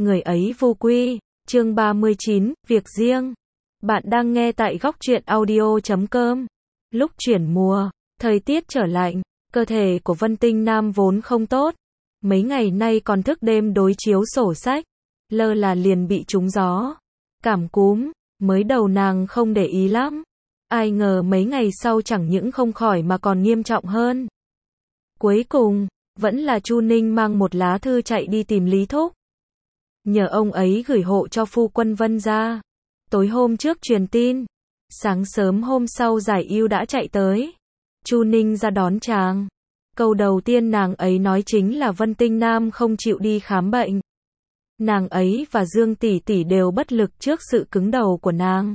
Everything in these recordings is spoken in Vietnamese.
người ấy vô quy. Chương 39, việc riêng. Bạn đang nghe tại góc truyện audio.com. Lúc chuyển mùa, thời tiết trở lạnh, cơ thể của Vân Tinh Nam vốn không tốt. Mấy ngày nay còn thức đêm đối chiếu sổ sách, lơ là liền bị trúng gió, cảm cúm. Mới đầu nàng không để ý lắm, ai ngờ mấy ngày sau chẳng những không khỏi mà còn nghiêm trọng hơn. Cuối cùng, vẫn là Chu Ninh mang một lá thư chạy đi tìm Lý Thúc, nhờ ông ấy gửi hộ cho phu quân Vân gia. Tối hôm trước truyền tin, sáng sớm hôm sau Giải Ưu đã chạy tới. Chu Ninh ra đón chàng. Câu đầu tiên nàng ấy nói chính là Vân Tinh Nam không chịu đi khám bệnh. Nàng ấy và Dương tỷ tỷ đều bất lực trước sự cứng đầu của nàng.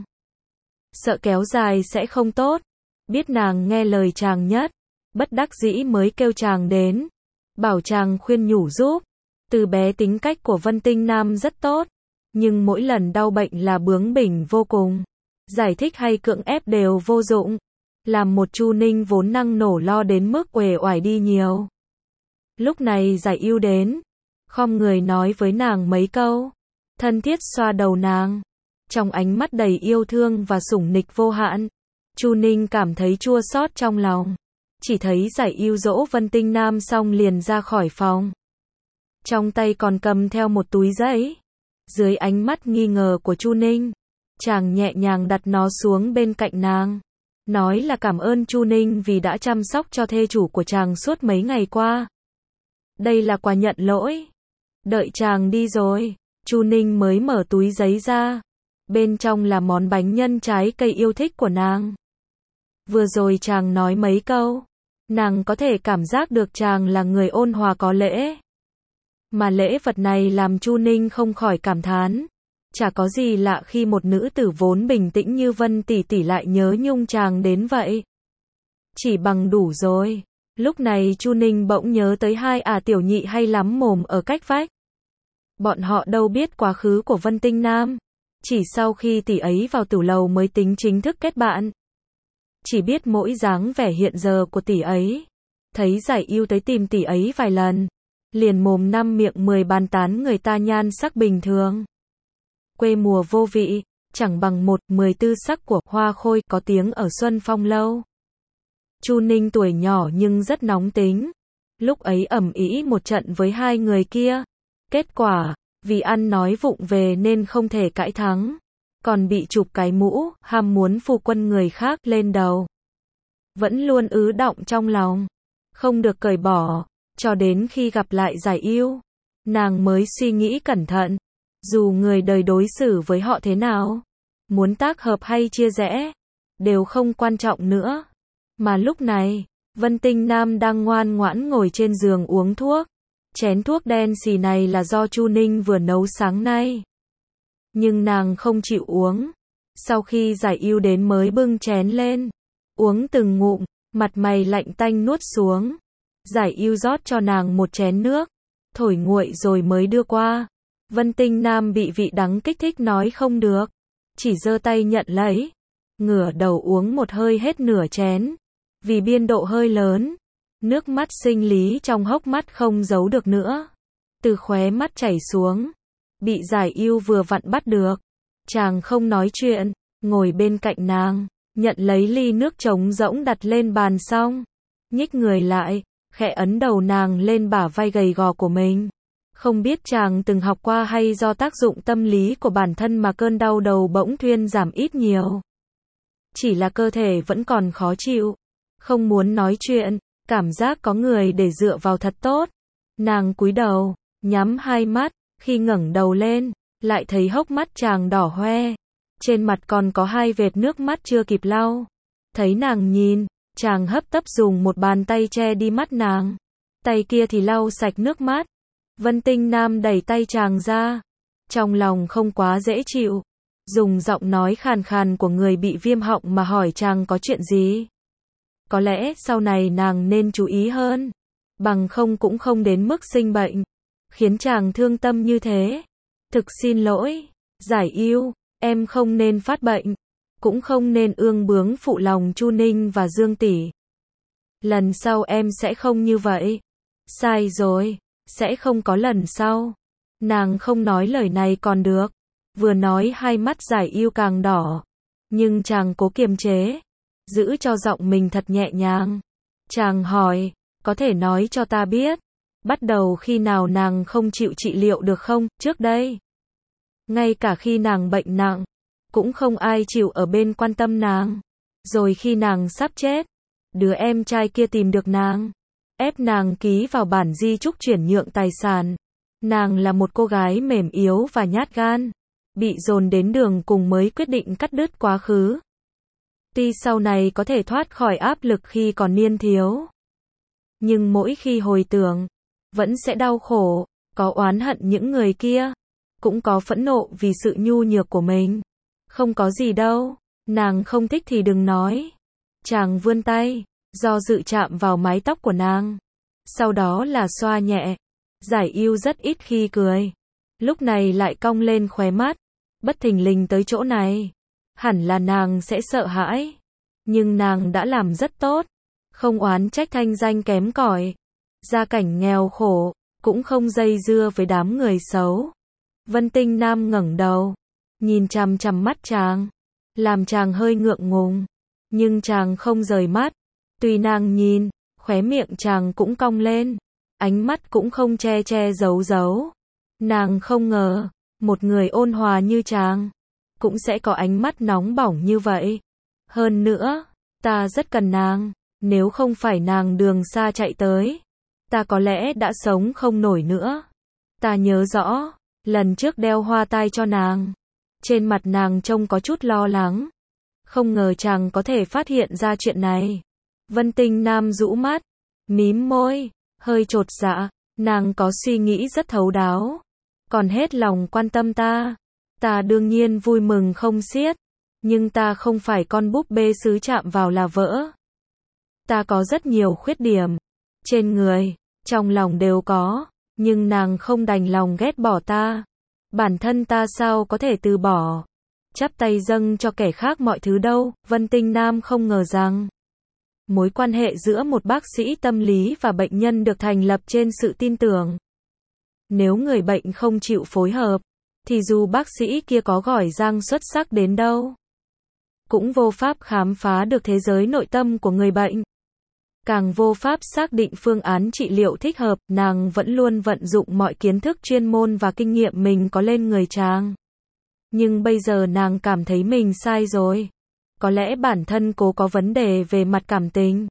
Sợ kéo dài sẽ không tốt, biết nàng nghe lời chàng nhất, bất đắc dĩ mới kêu chàng đến, bảo chàng khuyên nhủ giúp. Từ bé tính cách của Vân Tinh Nam rất tốt, nhưng mỗi lần đau bệnh là bướng bỉnh vô cùng. Giải thích hay cưỡng ép đều vô dụng, làm một Chu Ninh vốn năng nổ lo đến mức uể oải đi nhiều. Lúc này Giải Ưu đến, khom người nói với nàng mấy câu, thân thiết xoa đầu nàng, trong ánh mắt đầy yêu thương và sủng nịch vô hạn. Chu Ninh cảm thấy chua xót trong lòng, chỉ thấy Giải Ưu dỗ Vân Tinh Nam xong liền ra khỏi phòng. Trong tay còn cầm theo một túi giấy. Dưới ánh mắt nghi ngờ của Chu Ninh, chàng nhẹ nhàng đặt nó xuống bên cạnh nàng, nói là cảm ơn Chu Ninh vì đã chăm sóc cho thê chủ của chàng suốt mấy ngày qua. Đây là quà nhận lỗi. Đợi chàng đi rồi, Chu Ninh mới mở túi giấy ra. Bên trong là món bánh nhân trái cây yêu thích của nàng. Vừa rồi chàng nói mấy câu, nàng có thể cảm giác được chàng là người ôn hòa có lễ. Mà lễ vật này làm Chu Ninh không khỏi cảm thán, chả có gì lạ khi một nữ tử vốn bình tĩnh như Vân tỷ tỷ lại nhớ nhung chàng đến vậy. Chỉ bằng đủ rồi. Lúc này Chu Ninh bỗng nhớ tới hai tiểu nhị hay lắm mồm ở cách vách. Bọn họ đâu biết quá khứ của Vân Tinh Nam, chỉ sau khi tỷ ấy vào tử lầu mới tính chính thức kết bạn. Chỉ biết mỗi dáng vẻ hiện giờ của tỷ ấy. Thấy Giải Ưu tới tìm tỷ ấy vài lần, liền mồm năm miệng 10 bàn tán người ta nhan sắc bình thường, quê mùa vô vị, chẳng bằng 1/10 tư sắc của Hoa Khôi có tiếng ở Xuân Phong lâu. Chu Ninh tuổi nhỏ nhưng rất nóng tính, lúc ấy ầm ĩ một trận với hai người kia. Kết quả, vì ăn nói vụng về nên không thể cãi thắng, còn bị chụp cái mũ ham muốn phu quân người khác lên đầu. Vẫn luôn ứ đọng trong lòng, không được cởi bỏ. Cho đến khi gặp lại Giải Ưu, nàng mới suy nghĩ cẩn thận. Dù người đời đối xử với họ thế nào, muốn tác hợp hay chia rẽ, đều không quan trọng nữa. Mà lúc này, Vân Tinh Nam đang ngoan ngoãn ngồi trên giường uống thuốc. Chén thuốc đen xì này là do Chu Ninh vừa nấu sáng nay. Nhưng nàng không chịu uống. Sau khi Giải Ưu đến mới bưng chén lên, uống từng ngụm, mặt mày lạnh tanh nuốt xuống. Giải Ưu rót cho nàng một chén nước, thổi nguội rồi mới đưa qua. Vân Tinh Nam bị vị đắng kích thích nói không được, chỉ giơ tay nhận lấy, ngửa đầu uống một hơi hết nửa chén. Vì biên độ hơi lớn, nước mắt sinh lý trong hốc mắt không giấu được nữa, từ khóe mắt chảy xuống, bị Giải Ưu vừa vặn bắt được. Chàng không nói chuyện, ngồi bên cạnh nàng, nhận lấy ly nước trống rỗng đặt lên bàn xong, nhích người lại, khẽ ấn đầu nàng lên bả vai gầy gò của mình. Không biết chàng từng học qua hay do tác dụng tâm lý của bản thân mà cơn đau đầu bỗng thuyên giảm ít nhiều. Chỉ là cơ thể vẫn còn khó chịu, không muốn nói chuyện, cảm giác có người để dựa vào thật tốt. Nàng cúi đầu, nhắm hai mắt, khi ngẩng đầu lên, lại thấy hốc mắt chàng đỏ hoe. Trên mặt còn có hai vệt nước mắt chưa kịp lau. Thấy nàng nhìn, chàng hấp tấp dùng một bàn tay che đi mắt nàng, tay kia thì lau sạch nước mắt. Vân Tinh Nam đẩy tay chàng ra, trong lòng không quá dễ chịu, dùng giọng nói khàn khàn của người bị viêm họng mà hỏi chàng có chuyện gì. Có lẽ sau này nàng nên chú ý hơn, bằng không cũng không đến mức sinh bệnh, khiến chàng thương tâm như thế. Thực xin lỗi, Giải Ưu, em không nên phát bệnh, cũng không nên ương bướng phụ lòng Chu Ninh và Dương tỷ. Lần sau em sẽ không như vậy. Sai rồi, sẽ không có lần sau. Nàng không nói lời này còn được, vừa nói hai mắt Giải Yêu càng đỏ, nhưng chàng cố kiềm chế, giữ cho giọng mình thật nhẹ nhàng. Chàng hỏi, có thể nói cho ta biết, bắt đầu khi nào nàng không chịu trị liệu được không? Trước đây, ngay cả khi nàng bệnh nặng, cũng không ai chịu ở bên quan tâm nàng. Rồi khi nàng sắp chết, đứa em trai kia tìm được nàng, ép nàng ký vào bản di chúc chuyển nhượng tài sản. Nàng là một cô gái mềm yếu và nhát gan, bị dồn đến đường cùng mới quyết định cắt đứt quá khứ. Tuy sau này có thể thoát khỏi áp lực khi còn niên thiếu, nhưng mỗi khi hồi tưởng, vẫn sẽ đau khổ, có oán hận những người kia, cũng có phẫn nộ vì sự nhu nhược của mình. Không có gì đâu, nàng không thích thì đừng nói. Chàng vươn tay, do dự chạm vào mái tóc của nàng, sau đó là xoa nhẹ. Giải Yêu rất ít khi cười, lúc này lại cong lên khóe mắt, bất thình lình tới chỗ này. Hẳn là nàng sẽ sợ hãi, nhưng nàng đã làm rất tốt, không oán trách thanh danh kém cỏi, gia cảnh nghèo khổ, cũng không dây dưa với đám người xấu. Vân Tinh Nam ngẩng đầu, nhìn chằm chằm mắt chàng, làm chàng hơi ngượng ngùng, nhưng chàng không rời mắt. Tuy nàng nhìn, khóe miệng chàng cũng cong lên, ánh mắt cũng không che che giấu giấu. Nàng không ngờ, một người ôn hòa như chàng, cũng sẽ có ánh mắt nóng bỏng như vậy. Hơn nữa, ta rất cần nàng, nếu không phải nàng đường xa chạy tới, ta có lẽ đã sống không nổi nữa. Ta nhớ rõ, lần trước đeo hoa tai cho nàng, trên mặt nàng trông có chút lo lắng. Không ngờ chàng có thể phát hiện ra chuyện này. Vân Tinh Nam rũ mắt, mím môi, hơi chột dạ, nàng có suy nghĩ rất thấu đáo, còn hết lòng quan tâm ta. Ta đương nhiên vui mừng không xiết, nhưng ta không phải con búp bê sứ chạm vào là vỡ. Ta có rất nhiều khuyết điểm, trên người, trong lòng đều có, nhưng nàng không đành lòng ghét bỏ ta. Bản thân ta sao có thể từ bỏ, chắp tay dâng cho kẻ khác mọi thứ đâu. Vân Tinh Nam không ngờ rằng, mối quan hệ giữa một bác sĩ tâm lý và bệnh nhân được thành lập trên sự tin tưởng. Nếu người bệnh không chịu phối hợp, thì dù bác sĩ kia có giỏi giang xuất sắc đến đâu, cũng vô pháp khám phá được thế giới nội tâm của người bệnh. Càng vô pháp xác định phương án trị liệu thích hợp. Nàng vẫn luôn vận dụng mọi kiến thức chuyên môn và kinh nghiệm mình có lên người chàng. Nhưng bây giờ nàng cảm thấy mình sai rồi. Có lẽ bản thân cô có vấn đề về mặt cảm tình.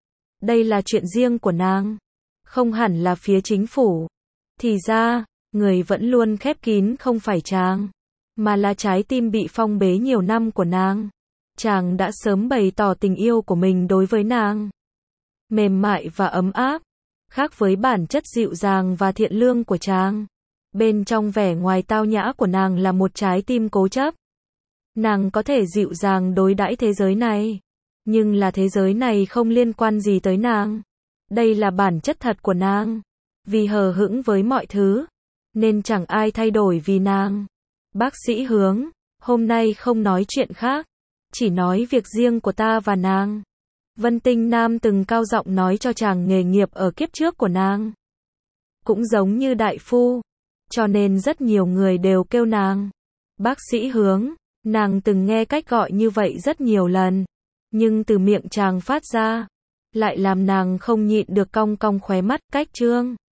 Đây là chuyện riêng của nàng, không hẳn là phía chính phủ. Thì ra, người vẫn luôn khép kín không phải chàng, mà là trái tim bị phong bế nhiều năm của nàng. Chàng đã sớm bày tỏ tình yêu của mình đối với nàng, mềm mại và ấm áp, khác với bản chất dịu dàng và thiện lương của chàng. Bên trong vẻ ngoài tao nhã của nàng là một trái tim cố chấp. Nàng có thể dịu dàng đối đãi thế giới này, nhưng là thế giới này không liên quan gì tới nàng. Đây là bản chất thật của nàng. Vì hờ hững với mọi thứ, nên chẳng ai thay đổi vì nàng. Bác sĩ Hướng, hôm nay không nói chuyện khác, chỉ nói việc riêng của ta và nàng. Vân Tinh Nam từng cao giọng nói cho chàng nghề nghiệp ở kiếp trước của nàng. Cũng giống như đại phu, cho nên rất nhiều người đều kêu nàng bác sĩ Hướng. Nàng từng nghe cách gọi như vậy rất nhiều lần, nhưng từ miệng chàng phát ra, lại làm nàng không nhịn được cong cong khóe mắt. Cách Trương